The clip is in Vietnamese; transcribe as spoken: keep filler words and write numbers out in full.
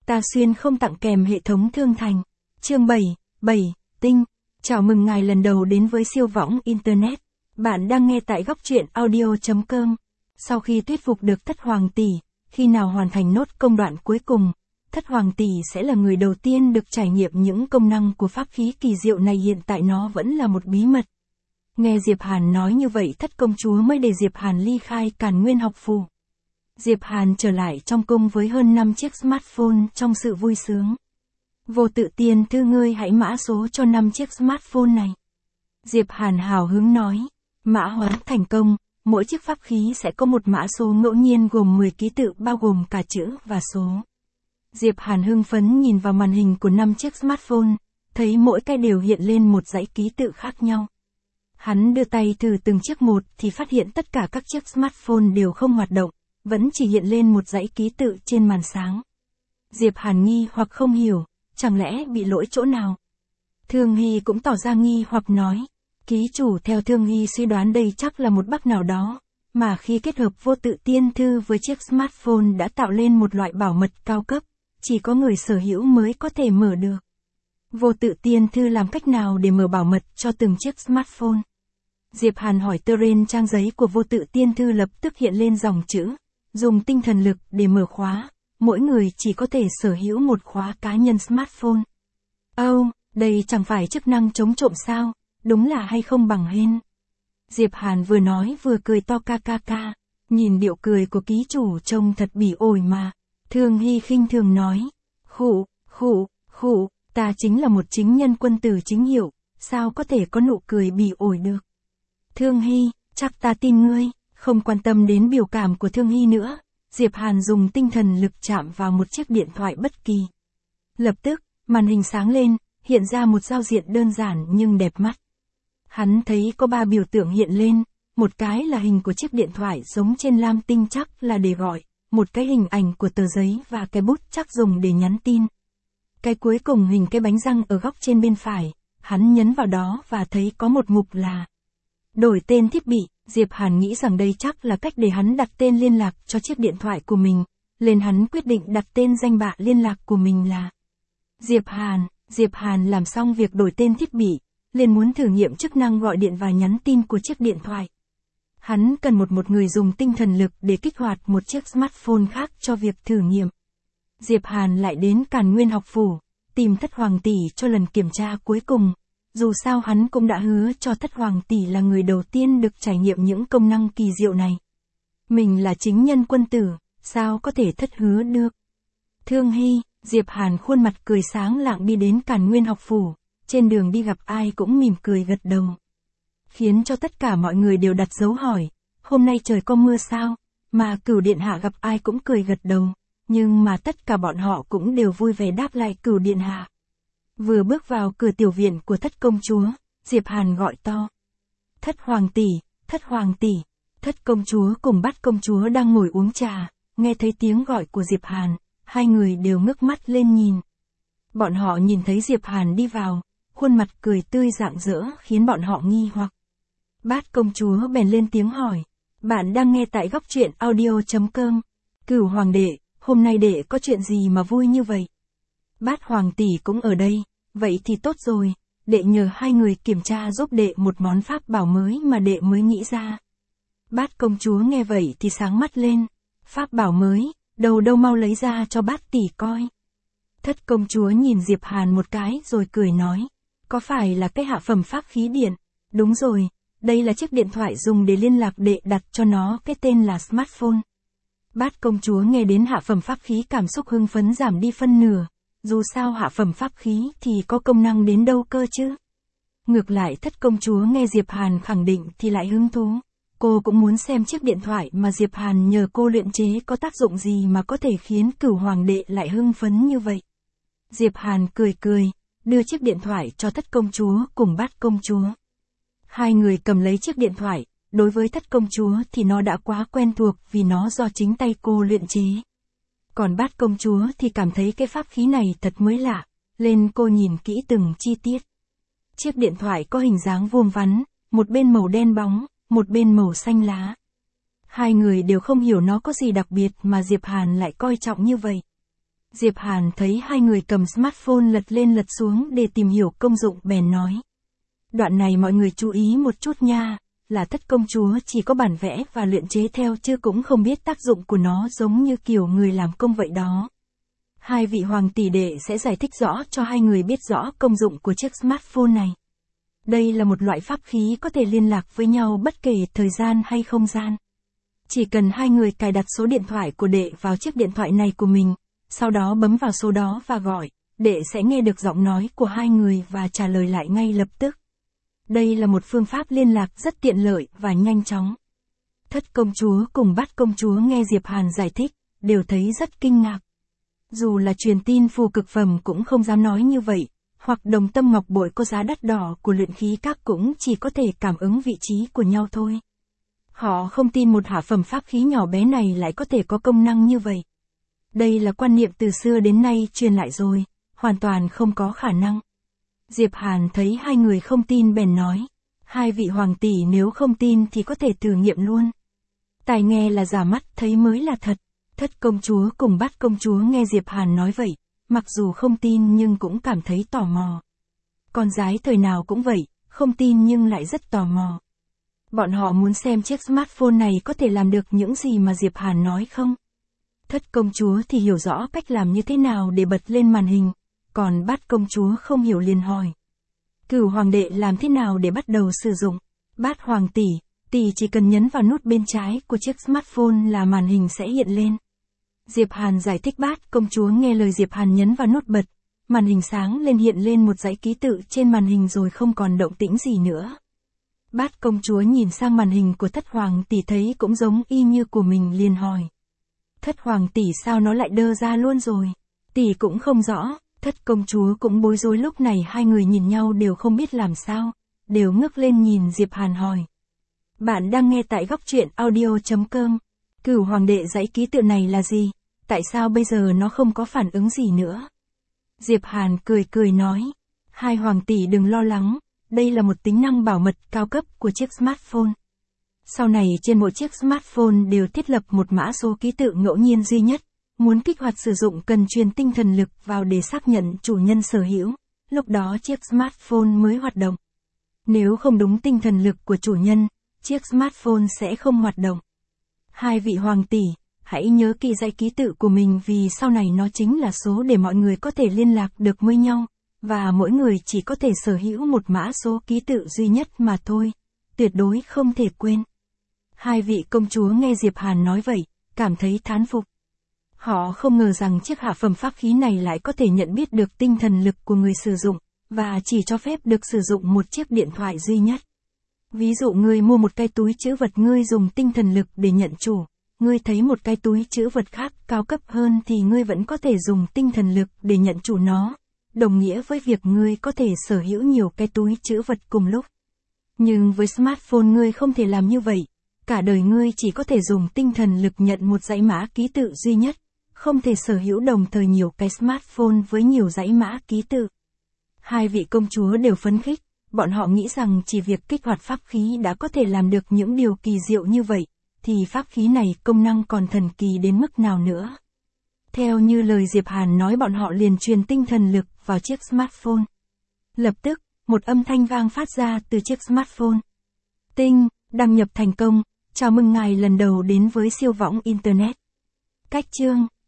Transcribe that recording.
Ta xuyên không tặng kèm hệ thống thương thành. Chương bảy, bảy, tinh. Chào mừng ngài lần đầu đến với siêu võng Internet. Bạn đang nghe tại góc truyện audio chấm com. Sau khi thuyết phục được Thất Hoàng Tỷ, khi nào hoàn thành nốt công đoạn cuối cùng, Thất Hoàng Tỷ sẽ là người đầu tiên được trải nghiệm những công năng của pháp khí kỳ diệu này, hiện tại nó vẫn là một bí mật. Nghe Diệp Hàn nói như vậy, Thất công chúa mới để Diệp Hàn ly khai Càn Nguyên học phủ. Diệp Hàn trở lại trong cung với hơn năm chiếc smartphone trong sự vui sướng. Vô Tự Tiên Thư, ngươi hãy mã số cho năm chiếc smartphone này. Diệp Hàn hào hứng nói. Mã hóa thành công, mỗi chiếc pháp khí sẽ có một mã số ngẫu nhiên gồm mười ký tự, bao gồm cả chữ và số. Diệp Hàn hưng phấn nhìn vào màn hình của năm chiếc smartphone, thấy mỗi cái đều hiện lên một dãy ký tự khác nhau. Hắn đưa tay thử từng chiếc một thì phát hiện tất cả các chiếc smartphone đều không hoạt động, vẫn chỉ hiện lên một dãy ký tự trên màn sáng. Diệp Hàn nghi hoặc không hiểu, chẳng lẽ bị lỗi chỗ nào? Thương Hy cũng tỏ ra nghi hoặc nói. Ký chủ, theo Thương Hy suy đoán đây chắc là một bug nào đó, mà khi kết hợp Vô Tự Tiên Thư với chiếc smartphone đã tạo lên một loại bảo mật cao cấp, chỉ có người sở hữu mới có thể mở được. Vô Tự Tiên Thư làm cách nào để mở bảo mật cho từng chiếc smartphone? Diệp Hàn hỏi. Trên trang giấy của Vô Tự Tiên Thư lập tức hiện lên dòng chữ, dùng tinh thần lực để mở khóa, mỗi người chỉ có thể sở hữu một khóa cá nhân smartphone. Âu, oh, đây chẳng phải chức năng chống trộm sao, đúng là hay không bằng hên. Diệp Hàn vừa nói vừa cười to ca ca ca, nhìn điệu cười của ký chủ trông thật bỉ ổi mà. Thương Hy khinh thường nói, khụ, khụ, khụ, ta chính là một chính nhân quân tử chính hiệu, sao có thể có nụ cười bỉ ổi được. Thương Hy, chắc ta tin ngươi. Không quan tâm đến biểu cảm của Thương Hy nữa, Diệp Hàn dùng tinh thần lực chạm vào một chiếc điện thoại bất kỳ. Lập tức, màn hình sáng lên, hiện ra một giao diện đơn giản nhưng đẹp mắt. Hắn thấy có ba biểu tượng hiện lên, một cái là hình của chiếc điện thoại giống trên lam tinh chắc là để gọi, một cái hình ảnh của tờ giấy và cái bút chắc dùng để nhắn tin. Cái cuối cùng hình cái bánh răng ở góc trên bên phải, hắn nhấn vào đó và thấy có một mục là đổi tên thiết bị. Diệp Hàn nghĩ rằng đây chắc là cách để hắn đặt tên liên lạc cho chiếc điện thoại của mình, nên hắn quyết định đặt tên danh bạ liên lạc của mình là Diệp Hàn. Diệp Hàn làm xong việc đổi tên thiết bị, liền muốn thử nghiệm chức năng gọi điện và nhắn tin của chiếc điện thoại. Hắn cần một một người dùng tinh thần lực để kích hoạt một chiếc smartphone khác cho việc thử nghiệm. Diệp Hàn lại đến Càn Nguyên học phủ, tìm Thất Hoàng Tỷ cho lần kiểm tra cuối cùng. Dù sao hắn cũng đã hứa cho Thất Hoàng Tỷ là người đầu tiên được trải nghiệm những công năng kỳ diệu này. Mình là chính nhân quân tử, sao có thể thất hứa được. Thương Hy, Diệp Hàn khuôn mặt cười sáng lạng đi đến Càn Nguyên học phủ, trên đường đi gặp ai cũng mỉm cười gật đầu. Khiến cho tất cả mọi người đều đặt dấu hỏi, hôm nay trời có mưa sao, mà Cửu Điện Hạ gặp ai cũng cười gật đầu, nhưng mà tất cả bọn họ cũng đều vui vẻ đáp lại Cửu Điện Hạ. Vừa bước vào cửa tiểu viện của Thất công chúa, Diệp Hàn gọi to. Thất Hoàng Tỷ, Thất Hoàng Tỷ. Thất công chúa cùng Bát công chúa đang ngồi uống trà, nghe thấy tiếng gọi của Diệp Hàn, hai người đều ngước mắt lên nhìn. Bọn họ nhìn thấy Diệp Hàn đi vào, khuôn mặt cười tươi rạng rỡ khiến bọn họ nghi hoặc. Bát công chúa bèn lên tiếng hỏi, bạn đang nghe tại góc truyện audio chấm com. Cửu Hoàng đệ, hôm nay đệ có chuyện gì mà vui như vậy? Bát Hoàng Tỷ cũng ở đây, vậy thì tốt rồi, đệ nhờ hai người kiểm tra giúp đệ một món pháp bảo mới mà đệ mới nghĩ ra. Bát công chúa nghe vậy thì sáng mắt lên, pháp bảo mới, đâu đâu mau lấy ra cho bát tỷ coi. Thất công chúa nhìn Diệp Hàn một cái rồi cười nói, có phải là cái hạ phẩm pháp khí điện? Đúng rồi, đây là chiếc điện thoại dùng để liên lạc, đệ đặt cho nó cái tên là smartphone. Bát công chúa nghe đến hạ phẩm pháp khí cảm xúc hưng phấn giảm đi phân nửa. Dù sao hạ phẩm pháp khí thì có công năng đến đâu cơ chứ. Ngược lại Thất công chúa nghe Diệp Hàn khẳng định thì lại hứng thú. Cô cũng muốn xem chiếc điện thoại mà Diệp Hàn nhờ cô luyện chế có tác dụng gì mà có thể khiến Cửu Hoàng đệ lại hưng phấn như vậy. Diệp Hàn cười cười, đưa chiếc điện thoại cho Thất công chúa cùng Bát công chúa. Hai người cầm lấy chiếc điện thoại, đối với Thất công chúa thì nó đã quá quen thuộc vì nó do chính tay cô luyện chế. Còn Bát công chúa thì cảm thấy cái pháp khí này thật mới lạ, lên cô nhìn kỹ từng chi tiết. Chiếc điện thoại có hình dáng vuông vắn, một bên màu đen bóng, một bên màu xanh lá. Hai người đều không hiểu nó có gì đặc biệt mà Diệp Hàn lại coi trọng như vậy. Diệp Hàn thấy hai người cầm smartphone lật lên lật xuống để tìm hiểu công dụng bèn nói. Đoạn này mọi người chú ý một chút nha, là thất công chúa chỉ có bản vẽ và luyện chế theo chứ cũng không biết tác dụng của nó, giống như kiểu người làm công vậy đó. Hai vị hoàng tỷ đệ sẽ giải thích rõ cho hai người biết rõ công dụng của chiếc smartphone này. Đây là một loại pháp khí có thể liên lạc với nhau bất kể thời gian hay không gian. Chỉ cần hai người cài đặt số điện thoại của đệ vào chiếc điện thoại này của mình, sau đó bấm vào số đó và gọi, đệ sẽ nghe được giọng nói của hai người và trả lời lại ngay lập tức. Đây là một phương pháp liên lạc rất tiện lợi và nhanh chóng. Thất công chúa cùng bát công chúa nghe Diệp Hàn giải thích, đều thấy rất kinh ngạc. Dù là truyền tin phù cực phẩm cũng không dám nói như vậy, hoặc đồng tâm ngọc bội có giá đắt đỏ của luyện khí các cũng chỉ có thể cảm ứng vị trí của nhau thôi. Họ không tin một hạ phẩm pháp khí nhỏ bé này lại có thể có công năng như vậy. Đây là quan niệm từ xưa đến nay truyền lại rồi, hoàn toàn không có khả năng. Diệp Hàn thấy hai người không tin bèn nói, hai vị hoàng tỷ nếu không tin thì có thể thử nghiệm luôn. Tai nghe là giả, mắt thấy mới là thật. Thất công chúa cùng bát công chúa nghe Diệp Hàn nói vậy, mặc dù không tin nhưng cũng cảm thấy tò mò. Con gái thời nào cũng vậy, không tin nhưng lại rất tò mò. Bọn họ muốn xem chiếc smartphone này có thể làm được những gì mà Diệp Hàn nói không. Thất công chúa thì hiểu rõ cách làm như thế nào để bật lên màn hình, còn bát công chúa không hiểu liền hỏi. Cửu hoàng đệ làm thế nào để bắt đầu sử dụng? Bát hoàng tỷ, tỷ chỉ cần nhấn vào nút bên trái của chiếc smartphone là màn hình sẽ hiện lên. Diệp Hàn giải thích. Bát công chúa nghe lời Diệp Hàn nhấn vào nút bật, màn hình sáng lên hiện lên một dãy ký tự trên màn hình rồi không còn động tĩnh gì nữa. Bát công chúa nhìn sang màn hình của thất hoàng tỷ thấy cũng giống y như của mình liền hỏi. Thất hoàng tỷ sao nó lại đơ ra luôn rồi? Tỷ cũng không rõ, thất công chúa cũng bối rối. Lúc này hai người nhìn nhau đều không biết làm sao, đều ngước lên nhìn Diệp Hàn hỏi. Bạn đang nghe tại góc truyện audio chấm com. Cửu hoàng đệ dãy ký tự này là gì? Tại sao bây giờ nó không có phản ứng gì nữa? Diệp Hàn cười cười nói. Hai hoàng tỷ đừng lo lắng, đây là một tính năng bảo mật cao cấp của chiếc smartphone. Sau này trên mỗi chiếc smartphone đều thiết lập một mã số ký tự ngẫu nhiên duy nhất. Muốn kích hoạt sử dụng cần truyền tinh thần lực vào để xác nhận chủ nhân sở hữu, lúc đó chiếc smartphone mới hoạt động. Nếu không đúng tinh thần lực của chủ nhân, chiếc smartphone sẽ không hoạt động. Hai vị hoàng tỷ, hãy nhớ kỹ dãy ký tự của mình vì sau này nó chính là số để mọi người có thể liên lạc được với nhau, và mỗi người chỉ có thể sở hữu một mã số ký tự duy nhất mà thôi, tuyệt đối không thể quên. Hai vị công chúa nghe Diệp Hàn nói vậy, cảm thấy thán phục. Họ không ngờ rằng chiếc hạ phẩm pháp khí này lại có thể nhận biết được tinh thần lực của người sử dụng, và chỉ cho phép được sử dụng một chiếc điện thoại duy nhất. Ví dụ ngươi mua một cái túi trữ vật, ngươi dùng tinh thần lực để nhận chủ, ngươi thấy một cái túi trữ vật khác cao cấp hơn thì ngươi vẫn có thể dùng tinh thần lực để nhận chủ nó, đồng nghĩa với việc ngươi có thể sở hữu nhiều cái túi trữ vật cùng lúc. Nhưng với smartphone ngươi không thể làm như vậy, cả đời ngươi chỉ có thể dùng tinh thần lực nhận một dãy mã ký tự duy nhất, không thể sở hữu đồng thời nhiều cái smartphone với nhiều dãy mã ký tự. Hai vị công chúa đều phấn khích, bọn họ nghĩ rằng chỉ việc kích hoạt pháp khí đã có thể làm được những điều kỳ diệu như vậy, thì pháp khí này công năng còn thần kỳ đến mức nào nữa. Theo như lời Diệp Hàn nói, bọn họ liền truyền tinh thần lực vào chiếc smartphone. Lập tức, một âm thanh vang phát ra từ chiếc smartphone. Tinh, đăng nhập thành công, chào mừng ngài lần đầu đến với siêu võng Internet. Cách chương